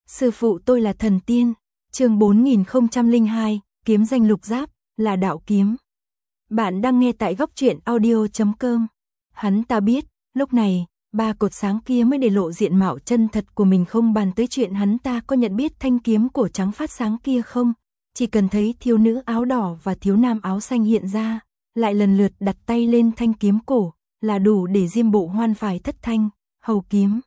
Sư phụ tôi là thần tiên. Chương 4002, kiếm danh lục giáp, là đạo kiếm. Bạn đang nghe tại góc truyện audio.com. Hắn ta biết, lúc này, ba cột sáng kia mới để lộ diện mạo chân thật của mình, không bàn tới chuyện hắn ta có nhận biết thanh kiếm cổ trắng phát sáng kia không. Chỉ cần thấy thiếu nữ áo đỏ và thiếu nam áo xanh hiện ra, lại lần lượt đặt tay lên thanh kiếm cổ, là đủ để Diêm Bộ Hoan phải thất thanh, hầu kiếm.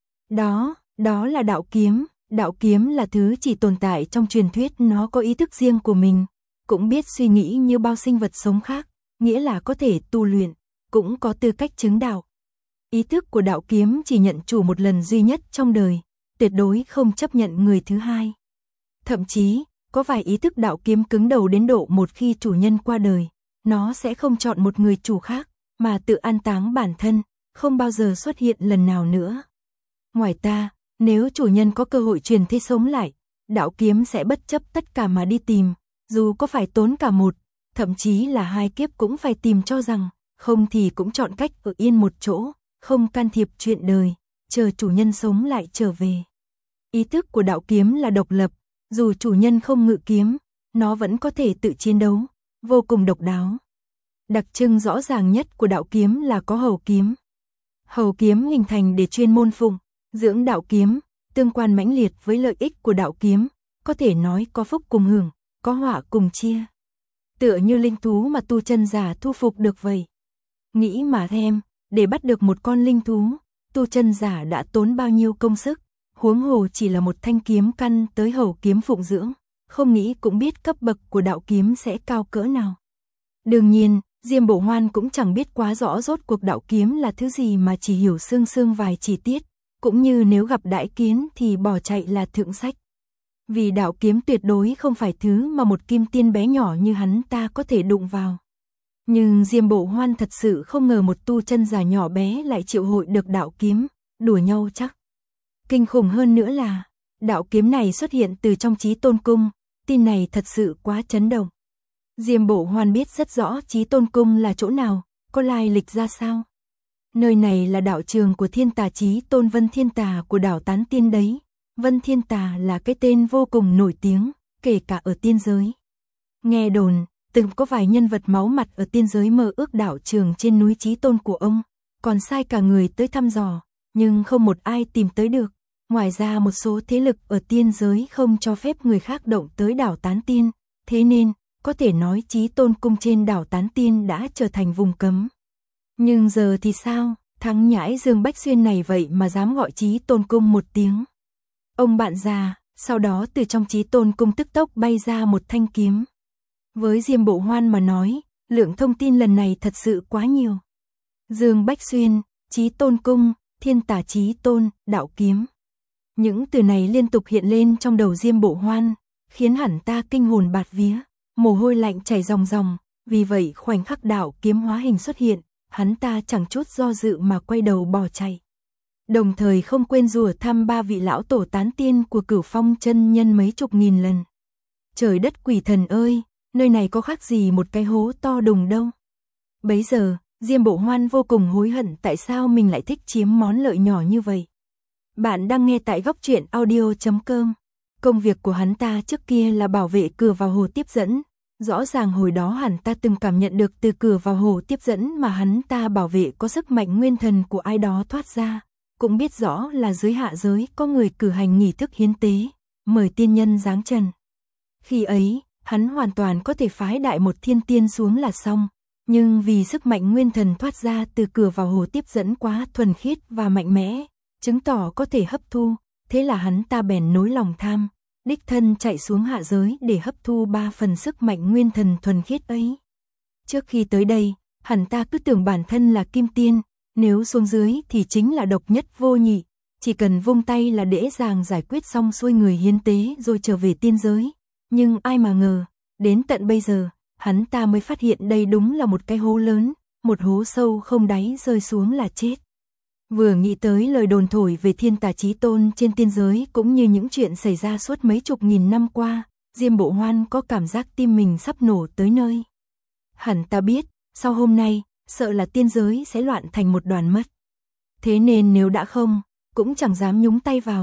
Đó là đạo kiếm. Đạo kiếm là thứ chỉ tồn tại trong truyền thuyết, nó có ý thức riêng của mình, cũng biết suy nghĩ như bao sinh vật sống khác, nghĩa là có thể tu luyện, cũng có tư cách chứng đạo. Ý thức của đạo kiếm chỉ nhận chủ một lần duy nhất trong đời, tuyệt đối không chấp nhận người thứ hai. Thậm chí, có vài ý thức đạo kiếm cứng đầu đến độ một khi chủ nhân qua đời, nó sẽ không chọn một người chủ khác, mà tự an táng bản thân, không bao giờ xuất hiện lần nào nữa. Ngoài ta, nếu chủ nhân có cơ hội truyền thế sống lại, đạo kiếm sẽ bất chấp tất cả mà đi tìm, dù có phải tốn cả một, thậm chí là hai kiếp cũng phải tìm cho rằng, không thì cũng chọn cách ở yên một chỗ, không can thiệp chuyện đời, chờ chủ nhân sống lại trở về. Ý thức của đạo kiếm là độc lập, dù chủ nhân không ngự kiếm, nó vẫn có thể tự chiến đấu, vô cùng độc đáo. Đặc trưng rõ ràng nhất của đạo kiếm là có hầu kiếm. Hầu kiếm hình thành để chuyên môn phụng dưỡng đạo kiếm, tương quan mãnh liệt với lợi ích của đạo kiếm, có thể nói có phúc cùng hưởng, có họa cùng chia. Tựa như linh thú mà tu chân giả thu phục được vậy. Nghĩ mà xem, để bắt được một con linh thú, tu chân giả đã tốn bao nhiêu công sức, huống hồ chỉ là một thanh kiếm căn tới hầu kiếm phụng dưỡng, không nghĩ cũng biết cấp bậc của đạo kiếm sẽ cao cỡ nào. Đương nhiên, Diêm Bộ Hoan cũng chẳng biết quá rõ rốt cuộc đạo kiếm là thứ gì, mà chỉ hiểu sương sương vài chi tiết, cũng như nếu gặp đại kiến thì bỏ chạy là thượng sách. Vì đạo kiếm tuyệt đối không phải thứ mà một kim tiên bé nhỏ như hắn ta có thể đụng vào. Nhưng Diêm Bộ Hoan thật sự không ngờ một tu chân giả nhỏ bé lại triệu hội được đạo kiếm, đùa nhau chắc. Kinh khủng hơn nữa là, đạo kiếm này xuất hiện từ trong Chí Tôn Cung, tin này thật sự quá chấn động. Diêm Bộ Hoan biết rất rõ Chí Tôn Cung là chỗ nào, có lai lịch ra sao. Nơi này là đạo trường của thiên tà Chí Tôn Vân Thiên Tà của đảo Tán Tiên đấy. Vân Thiên Tà là cái tên vô cùng nổi tiếng, kể cả ở tiên giới. Nghe đồn, từng có vài nhân vật máu mặt ở tiên giới mơ ước đạo trường trên núi Chí Tôn của ông, còn sai cả người tới thăm dò, nhưng không một ai tìm tới được. Ngoài ra một số thế lực ở tiên giới không cho phép người khác động tới đảo Tán Tiên, thế nên, có thể nói Chí Tôn Cung trên đảo Tán Tiên đã trở thành vùng cấm. Nhưng giờ thì sao, thằng nhãi Dương Bách Xuyên này vậy mà dám gọi Chí Tôn Cung một tiếng. Ông bạn già, sau đó từ trong Chí Tôn Cung tức tốc bay ra một thanh kiếm. Với Diêm Bộ Hoan mà nói, lượng thông tin lần này thật sự quá nhiều. Dương Bách Xuyên, Chí Tôn Cung, Thiên Tà Chí Tôn, đạo kiếm. Những từ này liên tục hiện lên trong đầu Diêm Bộ Hoan, khiến hẳn ta kinh hồn bạt vía, mồ hôi lạnh chảy ròng ròng. Vì vậy khoảnh khắc đạo kiếm hóa hình xuất hiện, hắn ta chẳng chút do dự mà quay đầu bỏ chạy. Đồng thời không quên rủa thăm ba vị lão tổ tán tiên của Cửu Phong chân nhân mấy chục nghìn lần. Trời đất quỷ thần ơi, nơi này có khác gì một cái hố to đùng đâu. Bấy giờ, Diêm Bộ Hoan vô cùng hối hận tại sao mình lại thích chiếm món lợi nhỏ như vậy. Bạn đang nghe tại góc truyện audio.com. Công việc của hắn ta trước kia là bảo vệ cửa vào hồ tiếp dẫn. Rõ ràng hồi đó hắn ta từng cảm nhận được từ cửa vào hồ tiếp dẫn mà hắn ta bảo vệ có sức mạnh nguyên thần của ai đó thoát ra. Cũng biết rõ là dưới hạ giới có người cử hành nghi thức hiến tế, mời tiên nhân giáng trần. Khi ấy, hắn hoàn toàn có thể phái đại một thiên tiên xuống là xong. Nhưng vì sức mạnh nguyên thần thoát ra từ cửa vào hồ tiếp dẫn quá thuần khiết và mạnh mẽ, chứng tỏ có thể hấp thu, thế là hắn ta bèn nối lòng tham, đích thân chạy xuống hạ giới để hấp thu 3 phần sức mạnh nguyên thần thuần khiết ấy. Trước khi tới đây, hắn ta cứ tưởng bản thân là kim tiên, nếu xuống dưới thì chính là độc nhất vô nhị, chỉ cần vung tay là dễ dàng giải quyết xong xuôi người hiến tế rồi trở về tiên giới. Nhưng ai mà ngờ, đến tận bây giờ, hắn ta mới phát hiện đây đúng là một cái hố lớn, một hố sâu không đáy, rơi xuống là chết. Vừa nghĩ tới lời đồn thổi về Thiên Tà Chí Tôn trên tiên giới cũng như những chuyện xảy ra suốt mấy chục nghìn năm qua, Diêm Bộ Hoan có cảm giác tim mình sắp nổ tới nơi. Hắn ta biết, sau hôm nay, sợ là tiên giới sẽ loạn thành một đoàn mất. Thế nên nếu đã không, cũng chẳng dám nhúng tay vào,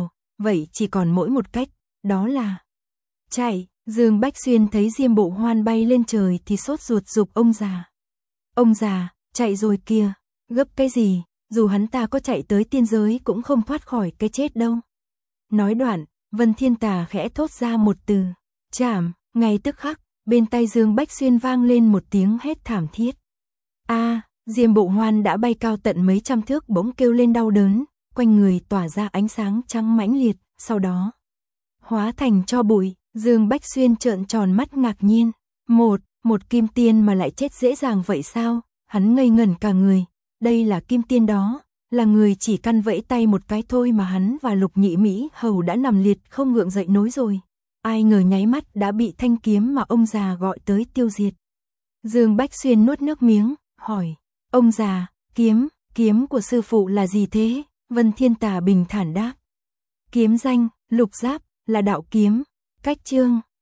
vậy chỉ còn mỗi một cách, đó là chạy. Dương Bách Xuyên thấy Diêm Bộ Hoan bay lên trời thì sốt ruột giục ông già. Ông già, chạy rồi kìa, gấp cái gì, dù hắn ta có chạy tới tiên giới cũng không thoát khỏi cái chết đâu. Nói đoạn, Vân Thiên Tà khẽ thốt ra một từ, chảm, ngay tức khắc, bên tai Dương Bách Xuyên vang lên một tiếng hét thảm thiết. Diêm Bộ Hoan đã bay cao tận mấy trăm thước bỗng kêu lên đau đớn, quanh người tỏa ra ánh sáng trắng mãnh liệt, sau đó hóa thành tro bụi. Dương Bách Xuyên trợn tròn mắt ngạc nhiên, một kim tiên mà lại chết dễ dàng vậy sao? Hắn ngây ngẩn cả người, đây là kim tiên đó, là người chỉ căn vẫy tay một cái thôi mà hắn và Lục Nhị Mỹ hầu đã nằm liệt không ngượng dậy nối rồi. Ai ngờ nháy mắt đã bị thanh kiếm mà ông già gọi tới tiêu diệt. Dương Bách Xuyên nuốt nước miếng, hỏi, ông già, kiếm của sư phụ là gì thế? Vân Thiên Tà bình thản đáp, kiếm danh, Lục Giáp, là đạo kiếm. Cách chương